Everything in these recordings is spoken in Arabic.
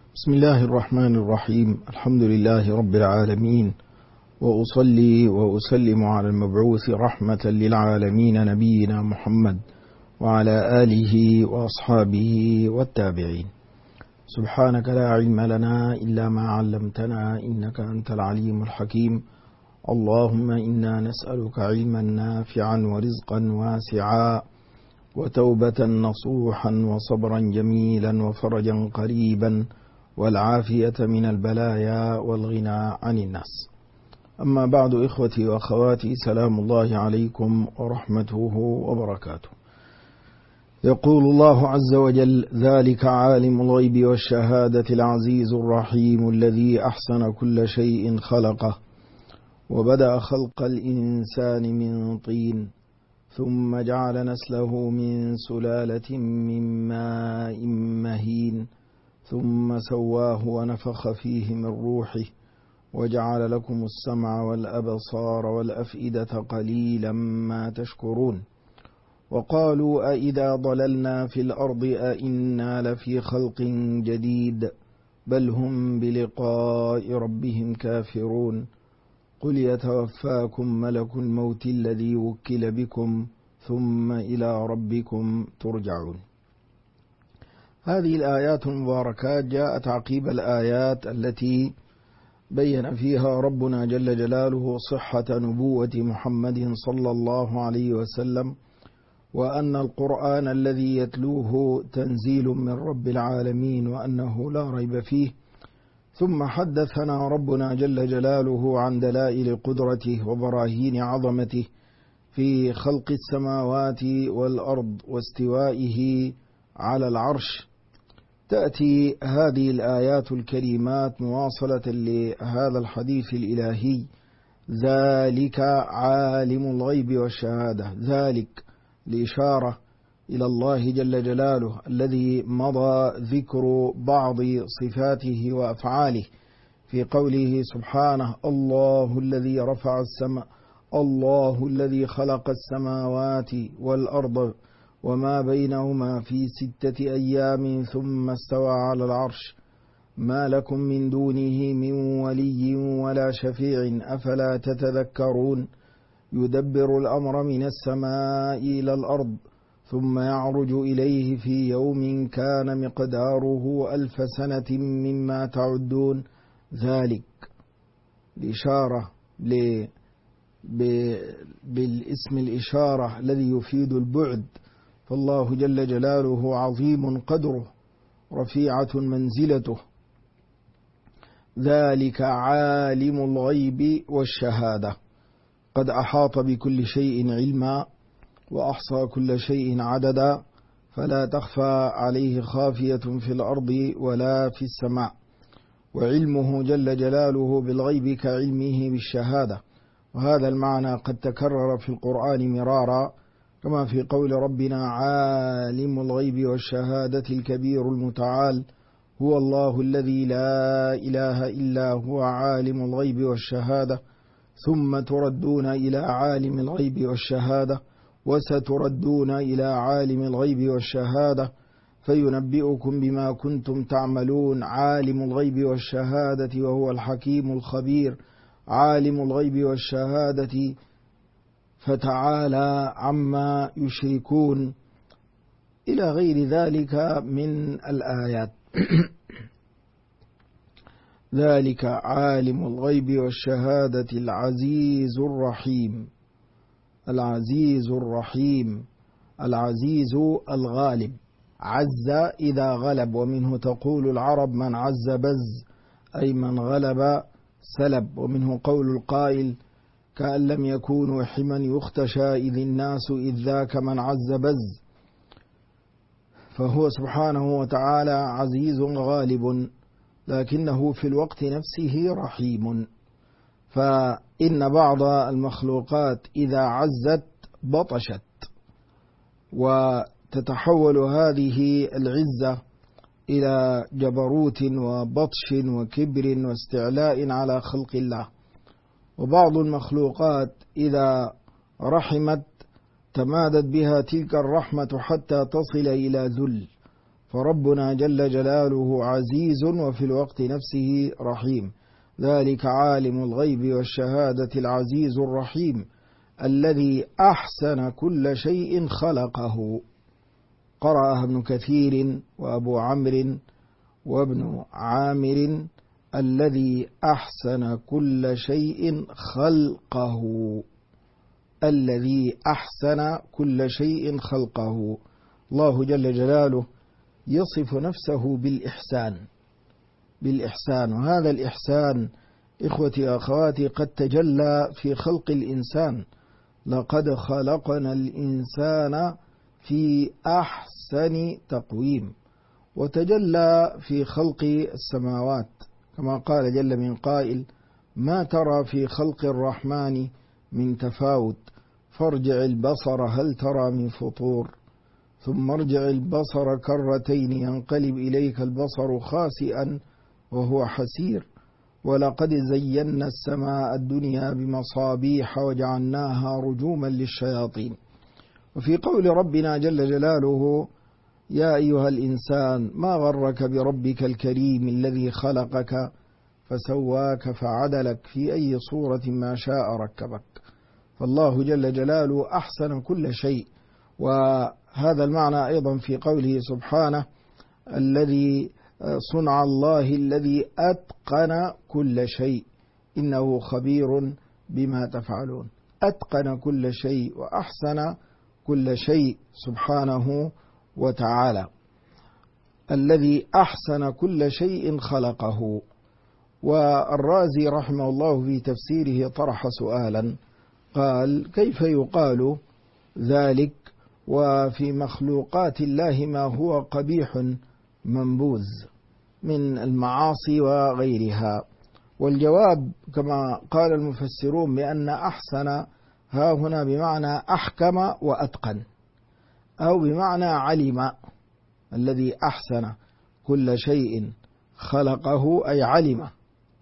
بسم الله الرحمن الرحيم. الحمد لله رب العالمين، وأصلي وأسلم على المبعوث رحمة للعالمين نبينا محمد وعلى آله وأصحابه والتابعين. سبحانك لا علم لنا إلا ما علمتنا إنك أنت العليم الحكيم. اللهم إنا نسألك علما نافعا ورزقا واسعا وتوبة نصوحا وصبرا جميلا وفرجا قريبا والعافية من البلايا والغنى عن الناس. أما بعد، إخوتي وأخواتي، سلام الله عليكم ورحمته وبركاته. يقول الله عز وجل: ذلك عالم الغيب والشهادة العزيز الرحيم الذي أحسن كل شيء خلقه وبدأ خلق الإنسان من طين ثم جعل نسله من سلالة من ماء مهين ثم سواه ونفخ فيه من روحه وجعل لكم السمع والأبصار والأفئدة قليلا ما تشكرون. وقالوا أإذا ضللنا في الأرض أإنا لفي خلق جديد بل هم بلقاء ربهم كافرون. قل يتوفاكم ملك الموت الذي وكل بكم ثم إلى ربكم ترجعون. هذه الآيات المباركات جاءت عقيب الآيات التي بين فيها ربنا جل جلاله صحة نبوة محمد صلى الله عليه وسلم، وأن القرآن الذي يتلوه تنزيل من رب العالمين وأنه لا ريب فيه. ثم حدثنا ربنا جل جلاله عن دلائل قدرته وبراهين عظمته في خلق السماوات والأرض واستوائه على العرش. تأتي هذه الآيات الكريمات مواصلة لهذا الحديث الإلهي: ذلك عالم الغيب والشهادة. ذلك الإشارة إلى الله جل جلاله الذي مضى ذكر بعض صفاته وأفعاله في قوله سبحانه: الله الذي رفع السماء، الله الذي خلق السماوات والأرض وما بينهما في 6 أيام ثم استوى على العرش ما لكم من دونه من ولي ولا شفيع أفلا تتذكرون. يدبر الأمر من السماء إلى الأرض ثم يعرج إليه في يوم كان مقداره 1000 سنة مما تعدون. ذلك الإشارة بالاسم الإشارة الذي يفيد البعد، فالله جل جلاله عظيم قدره رفيعة منزلته. ذلك عالم الغيب والشهادة، قد أحاط بكل شيء علما وأحصى كل شيء عددا، فلا تخفى عليه خافية في الأرض ولا في السماء. وعلمه جل جلاله بالغيب كعلمه بالشهادة، وهذا المعنى قد تكرر في القرآن مرارا، كما في قول ربنا: عالم الغيب والشهادة الكبير المتعال هو الله الذي لا إله إلا هو عالم الغيب والشهادة ثم تردون إلى عالم الغيب والشهادة وستردون إلى عالم الغيب والشهادة فينبئكم بما كنتم تعملون. عالم الغيب والشهادة وهو الحكيم الخبير. عالم الغيب والشهادة فتعالى عما يشركون، إلى غير ذلك من الآيات. ذلك عالم الغيب والشهادة العزيز الرحيم. العزيز الرحيم. العزيز الغالب، عز إذا غلب، ومنه تقول العرب: من عز بز، أي من غلب سلب. ومنه قول القائل: كأن لم يكونوا حما يختشى إذ الناس إذ ذاك من عز بز. فهو سبحانه وتعالى عزيز غالب، لكنه في الوقت نفسه رحيم. فإن بعض المخلوقات إذا عزت بطشت، وتتحول هذه العزة إلى جبروت وبطش وكبر واستعلاء على خلق الله. وبعض المخلوقات إذا رحمت تمادت بها تلك الرحمة حتى تصل إلى ذل، فربنا جل جلاله عزيز وفي الوقت نفسه رحيم. ذلك عالم الغيب والشهادة العزيز الرحيم الذي أحسن كل شيء خلقه. قرأها ابن كثير وأبو عمرو وابن عامر الذي أحسن كل شيء خلقه. الذي أحسن كل شيء خلقه. الله جل جلاله يصف نفسه بالإحسان، وهذا الإحسان إخوتي أخواتي قد تجلى في خلق الإنسان. لقد خلقنا الإنسان في أحسن تقويم، وتجلى في خلق السماوات كما قال جل من قائل: ما ترى في خلق الرحمن من تفاوت فارجع البصر هل ترى من فطور ثم ارجع البصر كرتين ينقلب إليك البصر خاسئا وهو حسير ولقد زينا السماء الدنيا بمصابيح وجعلناها رجوما للشياطين. وفي قول ربنا جل جلاله: يا أيها الإنسان ما غرك بربك الكريم الذي خلقك فسواك فعدلك في أي صورة ما شاء ركبك. فالله جل جلاله أحسن كل شيء. وهذا المعنى أيضا في قوله سبحانه: الذي صنع الله الذي أتقن كل شيء إنه خبير بما تفعلون. أتقن كل شيء وأحسن كل شيء سبحانه وتعالى. الذي أحسن كل شيء خلقه. والرازي رحمه الله في تفسيره طرح سؤالا قال: كيف يقال ذلك وفي مخلوقات الله ما هو قبيح منبوذ من المعاصي وغيرها؟ والجواب كما قال المفسرون بأن أحسن ها هنا بمعنى أحكم وأتقن، أو بمعنى علم. الذي أحسن كل شيء خلقه أي علمه.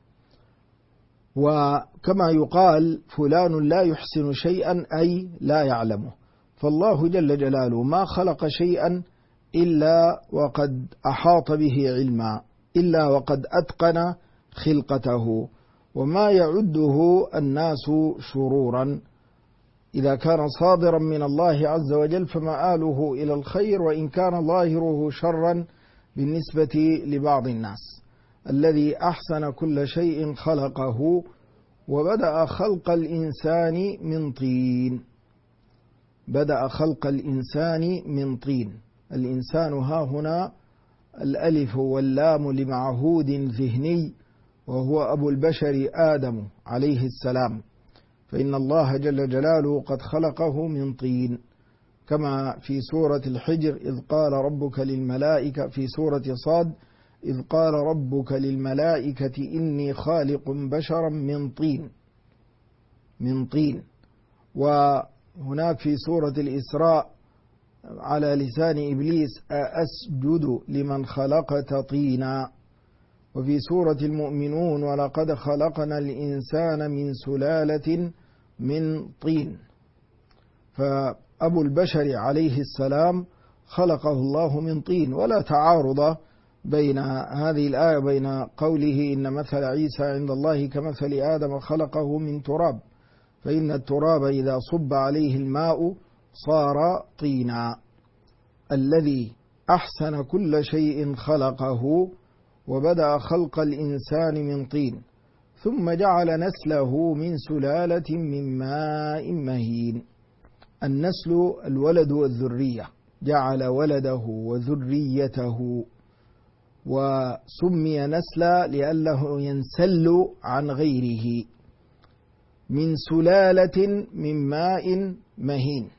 وكما يقال فلان لا يحسن شيئا أي لا يعلمه. فالله جل جلاله ما خلق شيئا إلا وقد أحاط به علما، إلا وقد أتقن خلقته. وما يعده الناس شرورا إذا كان صادرا من الله عز وجل فمآله إلى الخير، وإن كان ظاهره شرا بالنسبة لبعض الناس. الذي أحسن كل شيء خلقه وبدأ خلق الإنسان من طين. بدأ خلق الإنسان من طين. الإنسان ها هنا الألف واللام لمعهود ذهني، وهو أبو البشر آدم عليه السلام، فإن الله جل جلاله قد خلقه من طين، كما في سورة الحجر إذ قال ربك للملائكة، في سورة صاد إذ قال ربك للملائكة إني خالق بشرا من طين. وهناك في سورة الإسراء على لسان إبليس أسجد لمن خلقت طينا. وفي سورة المؤمنون ولقد خلقنا الإنسان من سلالة من طين. فأبو البشر عليه السلام خلقه الله من طين. ولا تعارض بين هذه الآية بين قوله إن مثل عيسى عند الله كمثل آدم خلقه من تراب، فإن التراب إذا صب عليه الماء صار طينا. الذي أحسن كل شيء خلقه وبدأ خلق الإنسان من طين ثم جعل نسله من سلالة من ماء مهين. النسل الولد والذرية، جعل ولده وذريته، وسمي نسلا لأنه ينسل عن غيره. من سلالة من ماء مهين.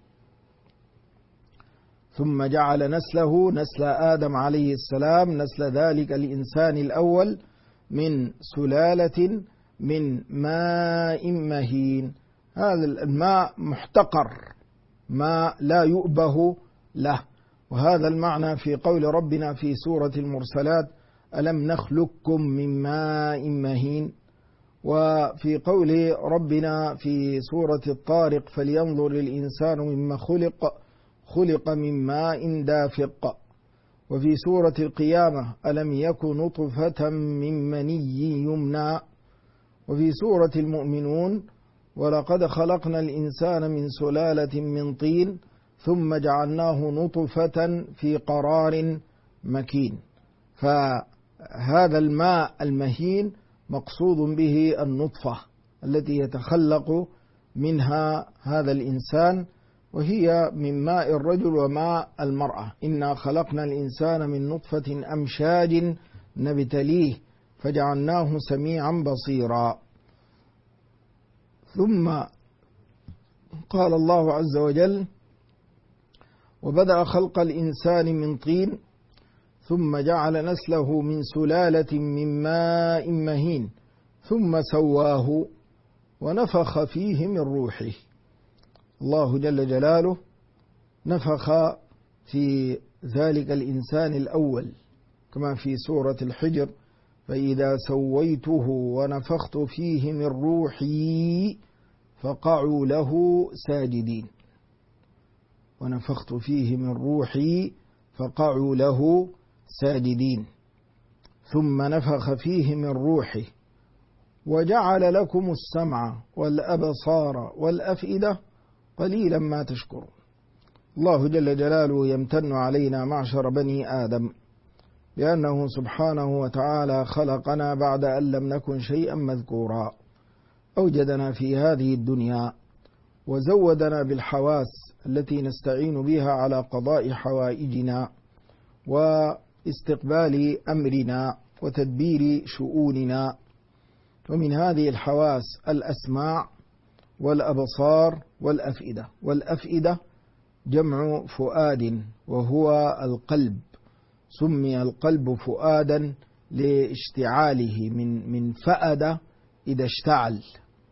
ثم جعل نسله نسل آدم عليه السلام، نسل ذلك الإنسان الأول، من سلالة من ماء مهين. هذا الماء محتقر، ماء لا يؤبه له. وهذا المعنى في قول ربنا في سورة المرسلات ألم نخلقكم من ماء مهين. وفي قول ربنا في سورة الطارق فلينظر الإنسان مما خلق من ماء دافق. وفي سورة القيامة ألم يك نطفة من مني يمنى، وفي سورة المؤمنون ولقد خلقنا الإنسان من سلالة من طين ثم جعلناه نطفة في قرار مكين. فهذا الماء المهين مقصود به النطفة التي يتخلق منها هذا الإنسان، وهي من ماء الرجل وماء المرأة. إنا خلقنا الإنسان من نطفة أمشاج نبتليه فجعلناه سميعا بصيرا. ثم قال الله عز وجل: وبدأ خلق الإنسان من طين ثم جعل نسله من سلالة من ماء مهين ثم سواه ونفخ فيه من روحه. الله جل جلاله نفخ في ذلك الإنسان الأول كما في سورة الحجر: فإذا سويته ونفخت فيه من روحي فقعوا له ساجدين. ونفخت فيه من روحي فقعوا له ساجدين. ثم نفخ فيه من روحه وجعل لكم السمع والأبصار والأفئدة قليلا ما تشكرون. الله جل جلاله يمتن علينا معشر بني آدم بأنه سبحانه وتعالى خلقنا بعد أن لم نكن شيئا مذكورا، أوجدنا في هذه الدنيا وزودنا بالحواس التي نستعين بها على قضاء حوائجنا واستقبال أمرنا وتدبير شؤوننا. ومن هذه الحواس الأسماع والأبصار والأفئدة. والأفئدة جمع فؤاد وهو القلب، سمي القلب فؤادا لاشتعاله من فأد إذا اشتعل.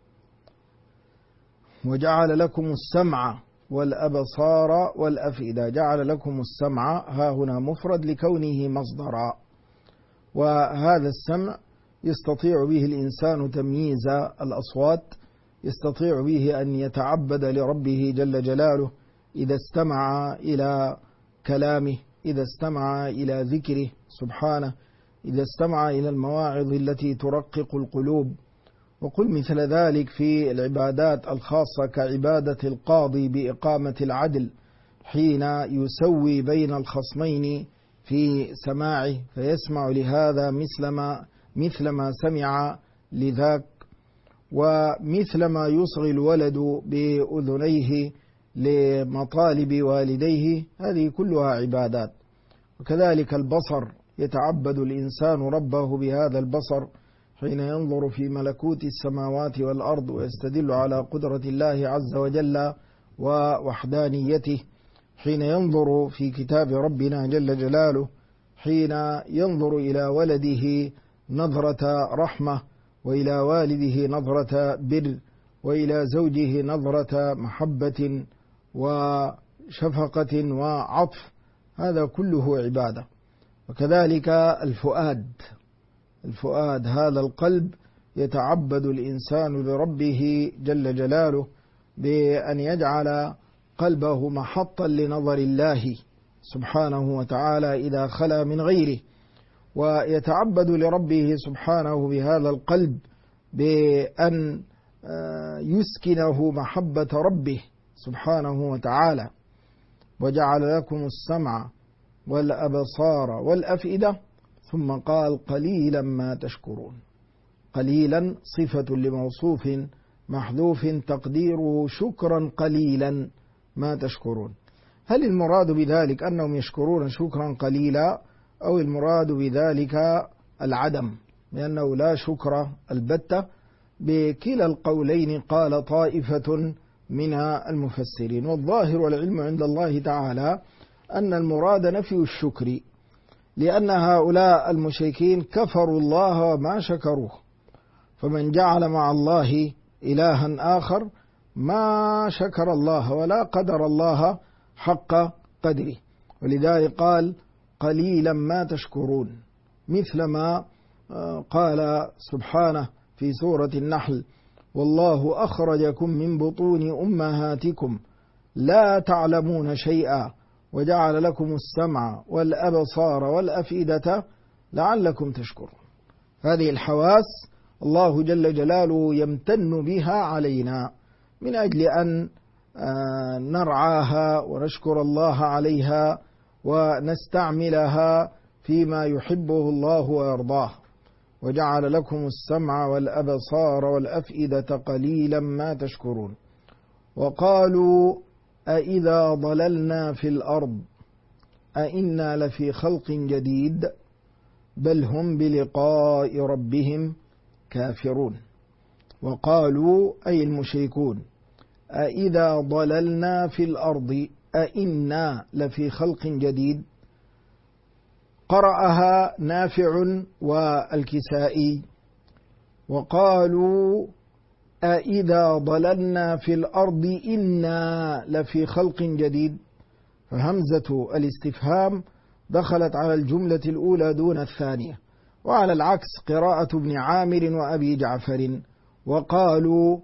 وجعل لكم السمع والأبصار والأفئدة. جعل لكم السمع ها هنا مفرد لكونه مصدرا، وهذا السمع يستطيع به الإنسان تمييز الأصوات، يستطيع به أن يتعبد لربه جل جلاله إذا استمع إلى كلامه، إذا استمع إلى ذكره سبحانه، إذا استمع إلى المواعظ التي ترقق القلوب. وقل مثل ذلك في العبادات الخاصة كعبادة القاضي بإقامة العدل حين يسوي بين الخصمين في سماعه، فيسمع لهذا مثل ما سمع لذاك، ومثل ما يصغي الولد بأذنيه لمطالب والديه. هذه كلها عبادات. وكذلك البصر، يتعبد الإنسان ربه بهذا البصر حين ينظر في ملكوت السماوات والأرض ويستدل على قدرة الله عز وجل ووحدانيته، حين ينظر في كتاب ربنا جل جلاله، حين ينظر إلى ولده نظرة رحمة، وإلى والده نظرة بر، وإلى زوجه نظرة محبة وشفقة وعطف. هذا كله عبادة. وكذلك الفؤاد هذا القلب يتعبد الإنسان لربه جل جلاله بأن يجعل قلبه محطا لنظر الله سبحانه وتعالى إذا خلا من غيره، ويتعبد لربه سبحانه بهذا القلب بأن يسكنه محبة ربه سبحانه وتعالى. وجعل لكم السمع والأبصار والأفئدة، ثم قال قليلا ما تشكرون. قليلا صفة لموصوف محذوف تقديره شكرا قليلا ما تشكرون. هل المراد بذلك أنهم يشكرون شكرا قليلا، أو المراد بذلك العدم، لأنه لا شكر البتة؟ بكلا القولين قال طائفة من المفسرين، والظاهر والعلم عند الله تعالى أن المراد نفي الشكر، لأن هؤلاء المشركين كفروا الله وما شكروه، فمن جعل مع الله إلها آخر ما شكر الله ولا قدر الله حق قدره. ولذلك قال قليلا ما تشكرون، مثل ما قال سبحانه في سورة النحل: والله أخرجكم من بطون أمهاتكم لا تعلمون شيئا وجعل لكم السمع والأبصار والأفئدة لعلكم تشكرون. هذه الحواس الله جل جلاله يمتن بها علينا من أجل أن نرعاها ونشكر الله عليها ونستعملها فيما يحبه الله ويرضاه. وجعل لكم السمع والأبصار والأفئدة قليلا ما تشكرون. وقالوا أإذا ضللنا في الأرض أإنا لفي خلق جديد بل هم بلقاء ربهم كافرون. وقالوا أي المشركون أإذا ضللنا في الأرض أإنا لفي خلق جديد. قرأها نافع والكسائي. وقالوا أإذا ضللنا في الأرض إنا لفي خلق جديد. فهمزة الاستفهام دخلت على الجملة الأولى دون الثانية. وعلى العكس قراءة ابن عامر وأبي جعفر. وقالوا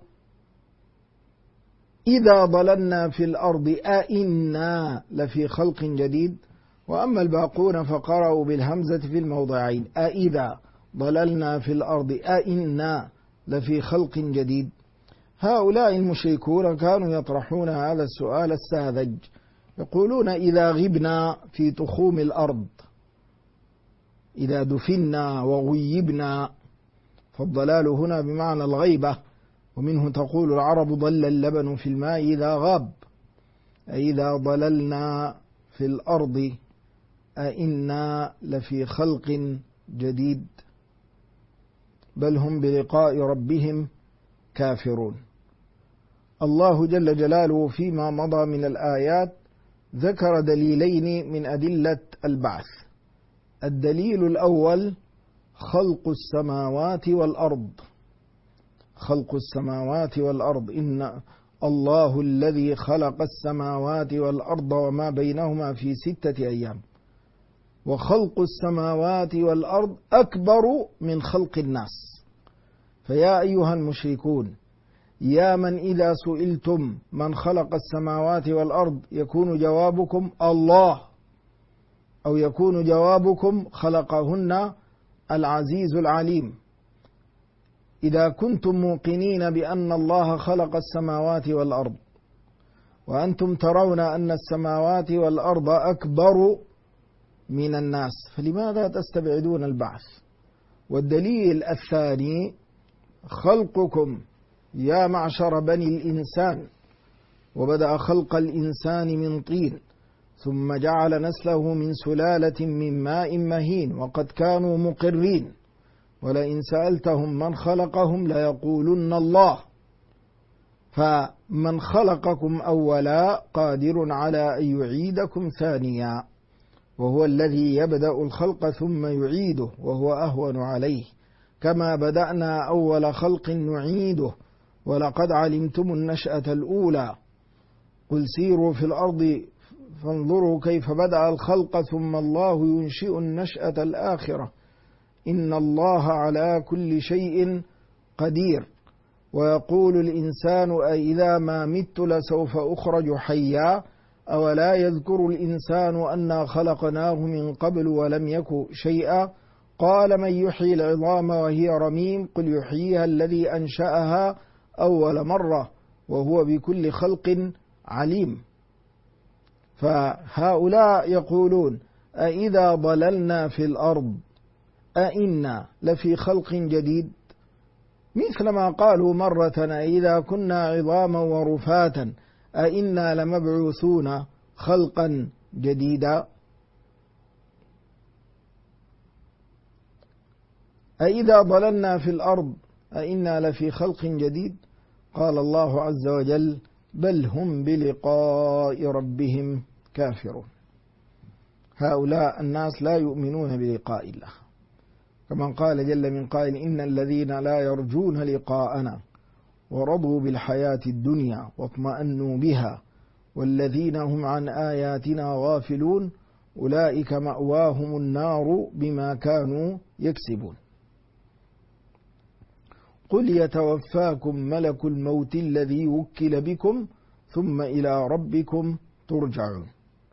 إذا ضللنا في الأرض أإنا لفي خلق جديد. وأما الباقون فقرأوا بالهمزة في الموضعين أإذا ضللنا في الأرض أإنا لفي خلق جديد. هؤلاء المشركون كانوا يطرحون هذا السؤال الساذج، يقولون إذا غبنا في تخوم الأرض، إذا دفنا وغيبنا، فالضلال هنا بمعنى الغيبة، ومنه تقول العرب ضل اللبن في الماء إذا غاب. أإذا ضللنا في الأرض أإنا لفي خلق جديد بل هم بلقاء ربهم كافرون. الله جل جلاله فيما مضى من الآيات ذكر دليلين من أدلة البعث. الدليل الأول خلق السماوات والأرض. خلق السماوات والأرض، إن الله الذي خلق السماوات والأرض وما بينهما في 6 أيام. وخلق السماوات والأرض أكبر من خلق الناس. فيا أيها المشركون، يا من إذا سئلتم من خلق السماوات والأرض يكون جوابكم الله، أو يكون جوابكم خلقهن العزيز العليم. إذا كنتم موقنين بأن الله خلق السماوات والأرض وأنتم ترون أن السماوات والأرض أكبر من الناس، فلماذا تستبعدون البعث؟ والدليل الثاني خلقكم يا معشر بني الإنسان، وبدأ خلق الإنسان من طين ثم جعل نسله من سلالة من ماء مهين، وقد كانوا مقرين، ولئن سألتهم من خلقهم ليقولن الله. فمن خلقكم أولا قادر على أن يعيدكم ثانيا، وهو الذي يبدأ الخلق ثم يعيده وهو أهون عليه. كما بدأنا أول خلق نعيده ولقد علمتم النشأة الأولى. قل سيروا في الأرض فانظروا كيف بدأ الخلق ثم الله ينشئ النشأة الآخرة إن الله على كل شيء قدير. ويقول الإنسان أإذا ما مت لسوف أخرج حيا أولا يذكر الإنسان أنا خلقناه من قبل ولم يك شيئا قال من يحيي العظام وهي رميم قل يحييها الذي أنشأها أول مرة وهو بكل خلق عليم. فهؤلاء يقولون أإذا ضللنا في الأرض أإنا لفي خلق جديد، مثلما قالوا مرة أإذا كنا عظاما ورفاتا أإنا لمبعوثون خلقا جديدا. أإذا ضللنا في الأرض أإنا لفي خلق جديد. قال الله عز وجل بل هم بلقاء ربهم كافرون. هؤلاء الناس لا يؤمنون بلقاء الله، كما قال جل من قائل إن الذين لا يرجون لقاءنا ورضوا بالحياة الدنيا واطمأنوا بها والذين هم عن آياتنا غافلون أولئك مأواهم النار بما كانوا يكسبون. قل يتوفاكم ملك الموت الذي وكل بكم ثم إلى ربكم ترجعون.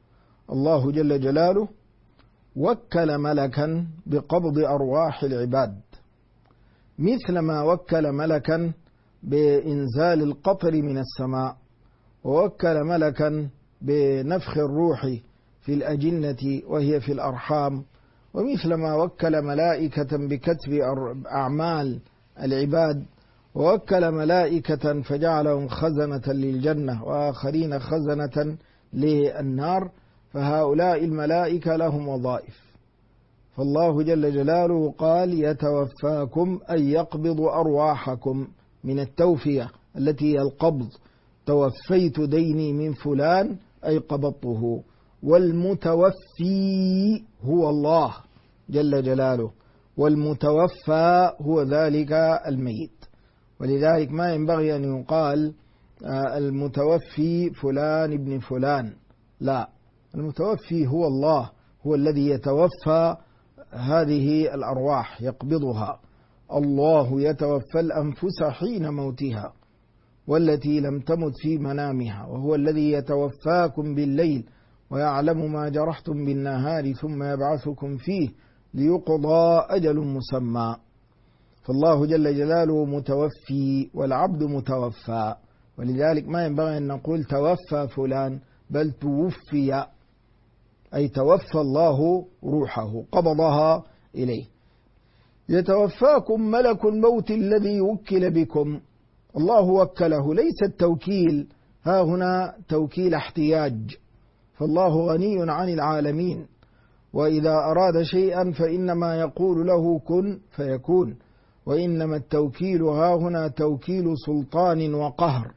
الله جل جلاله وكل ملكا بقبض أرواح العباد، مثل ما وكل ملكا بإنزال القطر من السماء، ووكل ملكا بنفخ الروح في الأجنة وهي في الأرحام، ومثل ما وكل ملائكة بكتب أعمال العباد، ووكل ملائكة فجعلهم خزنة للجنة وآخرين خزنة للنار، فهؤلاء الملائكة لهم وظائف. فالله جل جلاله قال يتوفاكم أي يقبض أرواحكم من التوفية التي هي القبض، توفيت ديني من فلان أي قبضته، والمتوفي هو الله جل جلاله، والمتوفى هو ذلك الميت. ولذلك ما ينبغي أن يقال المتوفي فلان ابن فلان، لا، المتوفي هو الله، هو الذي يتوفى هذه الأرواح يقبضها. الله يتوفى الأنفس حين موتها والتي لم تمت في منامها، وهو الذي يتوفاكم بالليل ويعلم ما جرحتم بالنهار ثم يبعثكم فيه ليقضى أجل مسمى. فالله جل جلاله متوفي والعبد متوفى، ولذلك ما ينبغي أن نقول توفى فلان، بل توفي، أي توفى الله روحه قبضها إليه. يتوفاكم ملك الموت الذي وكل بكم، الله وكله، ليس التوكيل ها هنا توكيل احتياج، فالله غني عن العالمين، وإذا أراد شيئا فإنما يقول له كن فيكون، وإنما التوكيل ها هنا توكيل سلطان وقهر.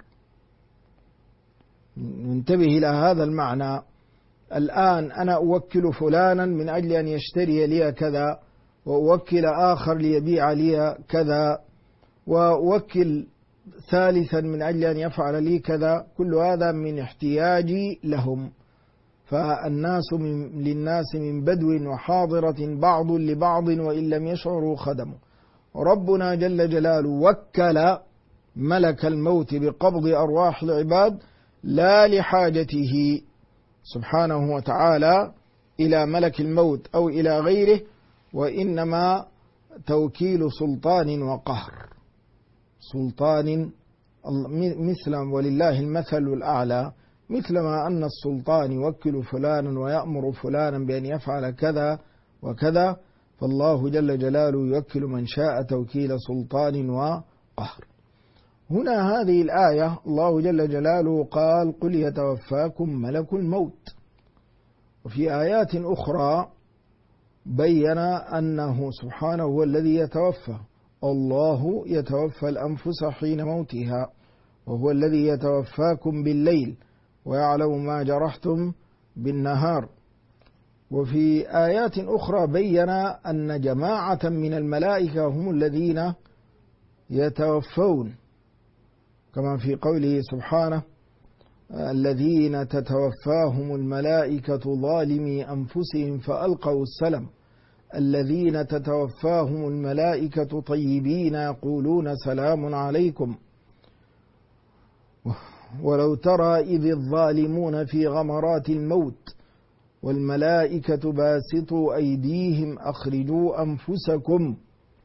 ننتبه إلى هذا المعنى. الآن أنا أوكل فلانا من أجل أن يشتري لي كذا، وأوكل آخر ليبيع لي كذا، وأوكل ثالثا من أجل أن يفعل لي كذا، كل هذا من احتياجي لهم. فالناس للناس من بدو وحاضرة بعض لبعض وإن لم يشعروا خدموا. ربنا جل جلاله وكل ملك الموت بقبض أرواح العباد لا لحاجته سبحانه وتعالى إلى ملك الموت أو إلى غيره، وإنما توكيل سلطان وقهر. سلطان مثل ولله المثل الأعلى، مثلما أن السلطان يوكل فلانا ويأمر فلانا بأن يفعل كذا وكذا، فالله جل جلاله يوكل من شاء توكيل سلطان وقهر. هنا هذه الآية الله جل جلاله قال قل يتوفاكم ملك الموت، وفي آيات أخرى بين أنه سبحانه هو الذي يتوفى. الله يتوفى الأنفس حين موتها، وهو الذي يتوفاكم بالليل ويعلم ما جرحتم بالنهار. وفي آيات أخرى بين أن جماعة من الملائكة هم الذين يتوفون، كما في قوله سبحانه الذين تتوفاهم الملائكة ظالمي أنفسهم فألقوا السلم، الذين تتوفاهم الملائكة طيبين يقولون سلام عليكم. ولو ترى إذ الظالمون في غمرات الموت والملائكة باسطوا أيديهم أخرجوا أنفسكم،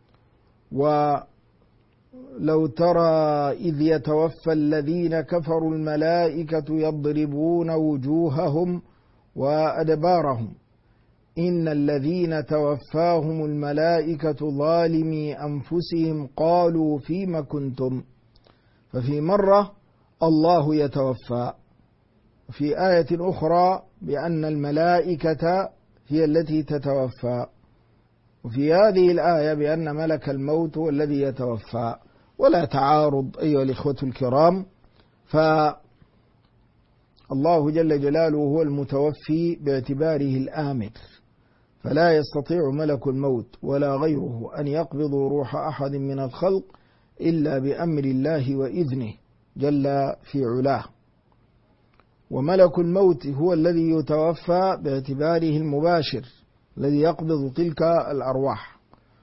ولو ترى إذ يتوفى الذين كفروا الملائكة يضربون وجوههم وأدبارهم إن الذين توفاهم الملائكة ظالمي أنفسهم قالوا فيم كنتم. ففي مرة الله يتوفى، في آية أخرى بأن الملائكة هي التي تتوفى، وفي هذه الآية بأن ملك الموت هو الذي يتوفى، ولا تعارض أيها الإخوة الكرام. فالله جل جلاله هو المتوفي باعتباره الآمر، فلا يستطيع ملك الموت ولا غيره أن يقبض روح أحد من الخلق إلا بأمر الله وإذنه جل في علاه. وملك الموت هو الذي يتوفى باعتباره المباشر الذي يقبض تلك الأرواح،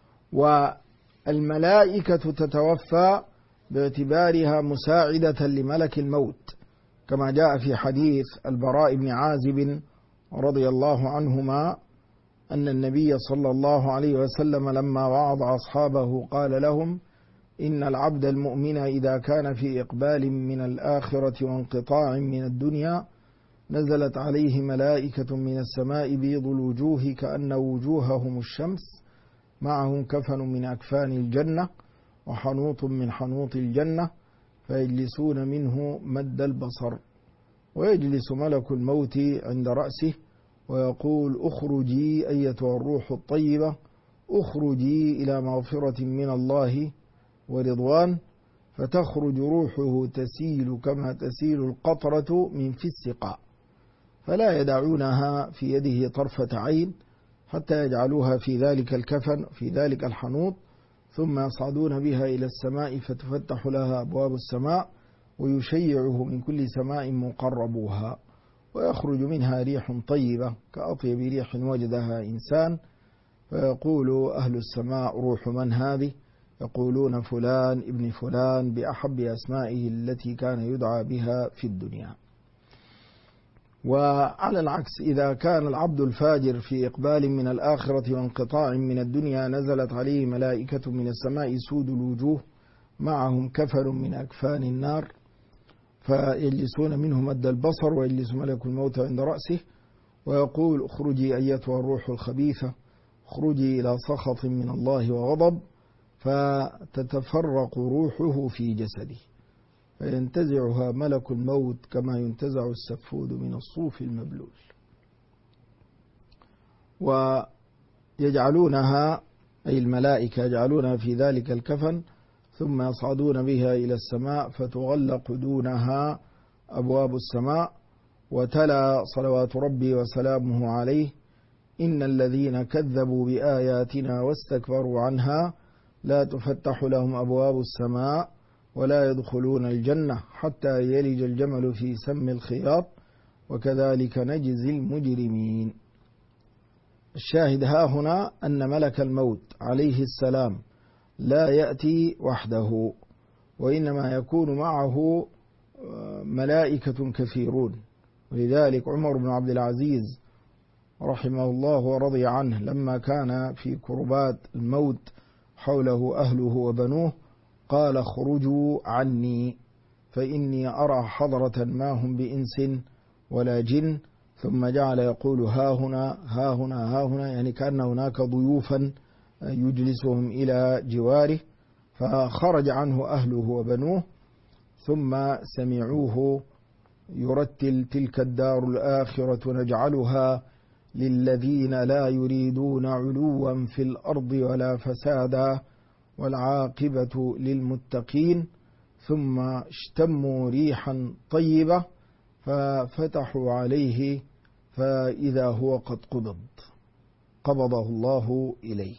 والملائكة تتوفى باعتبارها مساعدة لملك الموت، كما جاء في حديث البراء بن عازب رضي الله عنهما أن النبي صلى الله عليه وسلم لما وعظ أصحابه قال لهم: إن العبد المؤمن إذا كان في إقبال من الآخرة وانقطاع من الدنيا نزلت عليه ملائكة من السماء بيض الوجوه كأن وجوههم الشمس، معهم كفن من أكفان الجنة وحنوط من حنوط الجنة، فيجلسون منه مد البصر، ويجلس ملك الموت عند رأسه ويقول: اخرجي أيتها الروح الطيبة، اخرجي إلى مغفرة من الله ورضوان، فتخرج روحه تسيل كما تسيل القطرة من في السقاء، فلا يدعونها في يده طرفة عين حتى يجعلوها في ذلك الكفن في ذلك الحنوط، ثم يصعدون بها إلى السماء فتفتح لها أبواب السماء ويشيعه من كل سماء مقربوها، ويخرج منها ريح طيبة كأطيب ريح وجدها إنسان، فيقول أهل السماء: روح من هذه؟ يقولون: فلان ابن فلان بأحب أسمائه التي كان يدعى بها في الدنيا. وعلى العكس، إذا كان العبد الفاجر في إقبال من الآخرة وانقطاع من الدنيا نزلت عليه ملائكة من السماء سود الوجوه، معهم كفن من أكفان النار، فيجلسون منه مد البصر، ويجلس ملك الموت عند رأسه ويقول: اخرجي أيتها الروح الخبيثة، اخرجي إلى سخط من الله وغضب، فتتفرق روحه في جسده فينتزعها ملك الموت كما ينتزع السفود من الصوف المبلول، ويجعلونها أي الملائكة يجعلونها في ذلك الكفن، ثم يصعدون بها إلى السماء فتغلق دونها أبواب السماء. وتلا صلوات ربي وسلامه عليه: إن الذين كذبوا بآياتنا واستكبروا عنها لا تفتح لهم أبواب السماء ولا يدخلون الجنة حتى يلج الجمل في سم الخياط وكذلك نجزي المجرمين. الشاهد ها هنا أن ملك الموت عليه السلام لا يأتي وحده، وإنما يكون معه ملائكة كثيرون. ولذلك عمر بن عبد العزيز رحمه الله ورضي عنه لما كان في كربات الموت حوله أهله وبنوه قال: اخرجوا عني فإني أرى حضرة ما هم بإنس ولا جن، ثم جعل يقول: ها هنا ها هنا ها هنا، يعني كأن هناك ضيوفا يجلسهم إلى جواره، فخرج عنه أهله وبنوه، ثم سمعوه يرتل: تلك الدار الآخرة نجعلها للذين لا يريدون علوا في الأرض ولا فسادا والعاقبة للمتقين، ثم اشتموا ريحا طيبة ففتحوا عليه فإذا هو قد قبضه الله إليه.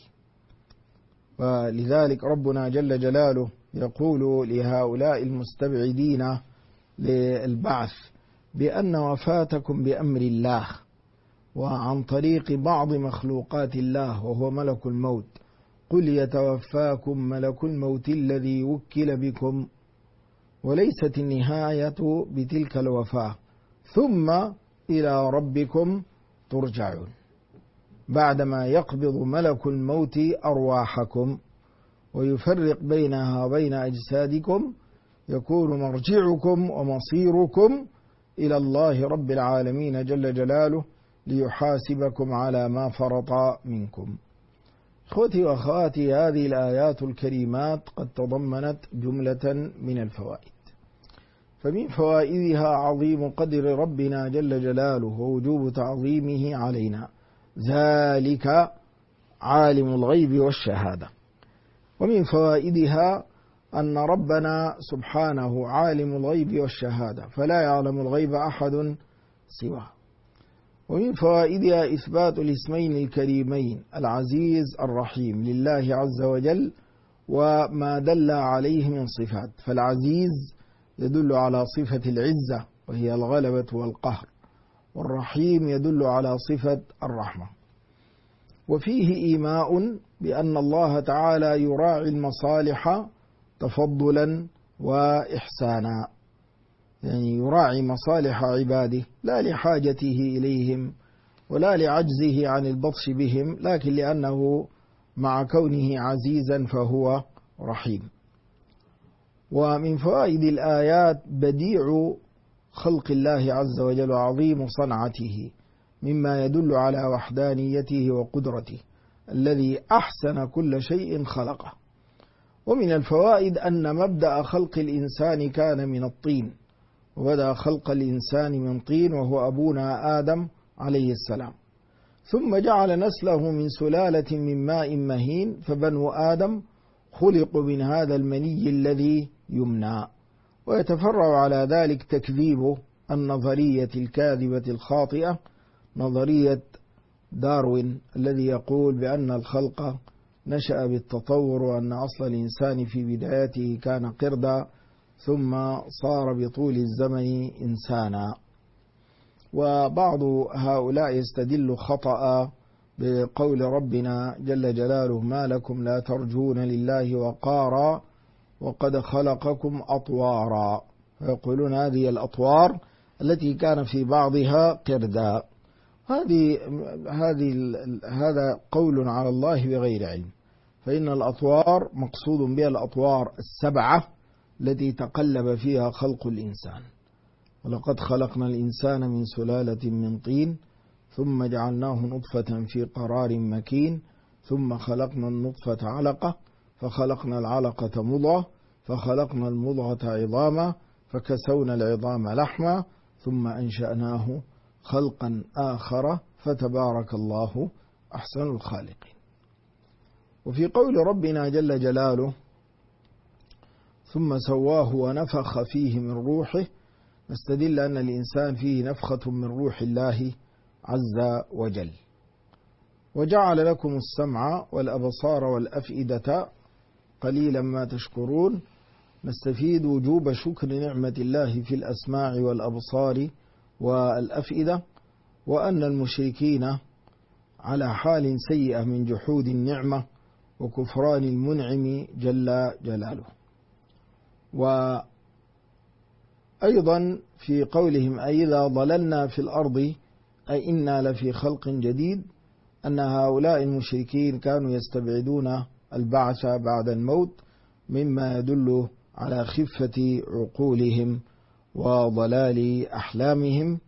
ولذلك ربنا جل جلاله يقول لهؤلاء المستبعدين للبعث بأن وفاتكم بأمر الله وعن طريق بعض مخلوقات الله وهو ملك الموت، قل يتوفاكم ملك الموت الذي وكل بكم، وليست النهاية بتلك الوفاة، ثم إلى ربكم ترجعون. بعدما يقبض ملك الموت أرواحكم ويفرق بينها وبين أجسادكم، يكون مرجعكم ومصيركم إلى الله رب العالمين جل جلاله ليحاسبكم على ما فرط منكم. إخوتي وأخواتي، هذه الآيات الكريمات قد تضمنت جملة من الفوائد، فمن فوائدها عظيم قدر ربنا جل جلاله ووجوب تعظيمه علينا، ذلك عالم الغيب والشهادة. ومن فوائدها أن ربنا سبحانه عالم الغيب والشهادة، فلا يعلم الغيب أحد سواه. ومن فوائدها إثبات الاسمين الكريمين العزيز الرحيم لله عز وجل وما دل عليه من صفات، فالعزيز يدل على صفة العزة وهي الغلبة والقهر، والرحيم يدل على صفة الرحمة. وفيه إيماء بأن الله تعالى يراعي المصالح تفضلا وإحسانا، يعني يراعي مصالح عباده لا لحاجته إليهم ولا لعجزه عن البطش بهم، لكن لأنه مع كونه عزيزا فهو رحيم. ومن فوائد الآيات بديع خلق الله عز وجل وعظيم صنعته، مما يدل على وحدانيته وقدرته الذي أحسن كل شيء خلقه. ومن الفوائد أن مبدأ خلق الإنسان كان من الطين، وبدأ خلق الإنسان من طين وهو أبونا آدم عليه السلام، ثم جعل نسله من سلالة من ماء مهين، فبنو آدم خلقوا من هذا المني الذي يمنى. ويتفرع على ذلك تكذيب النظرية الكاذبة الخاطئة، نظرية داروين الذي يقول بأن الخلق نشأ بالتطور، وأن أصل الإنسان في بدايته كان قردا ثم صار بطول الزمن إنسانا. وبعض هؤلاء يستدل خطأ بقول ربنا جل جلاله: ما لكم لا ترجون لله وقارا وقد خلقكم أطوارا، فيقولون هذه الأطوار التي كان في بعضها قردا. هذا قول على الله بغير علم، فإن الأطوار مقصود بها الأطوار السبعة التي تقلب فيها خلق الإنسان. ولقد خلقنا الإنسان من سلالة من طين ثم جعلناه نطفة في قرار مكين ثم خلقنا النطفة علقة فخلقنا العلقة مضغة فخلقنا المضغة عظاما فكسونا العظام لحما ثم أنشأناه خلقا آخر فتبارك الله أحسن الخالقين. وفي قول ربنا جل جلاله: ثم سواه ونفخ فيه من روحه، نستدل أن الإنسان فيه نفخة من روح الله عز وجل. وجعل لكم السمع والأبصار والأفئدة قليلا ما تشكرون، نستفيد وجوب شكر نعمة الله في الأسماع والأبصار والأفئدة، وأن المشركين على حال سيئة من جحود النعمة وكفران المنعم جل جلاله. وأيضا في قولهم: أإذا ضللنا في الأرض أإنا لفي خلق جديد، أن هؤلاء المشركين كانوا يستبعدون البعث بعد الموت، مما يدل على خفة عقولهم وضلال أحلامهم.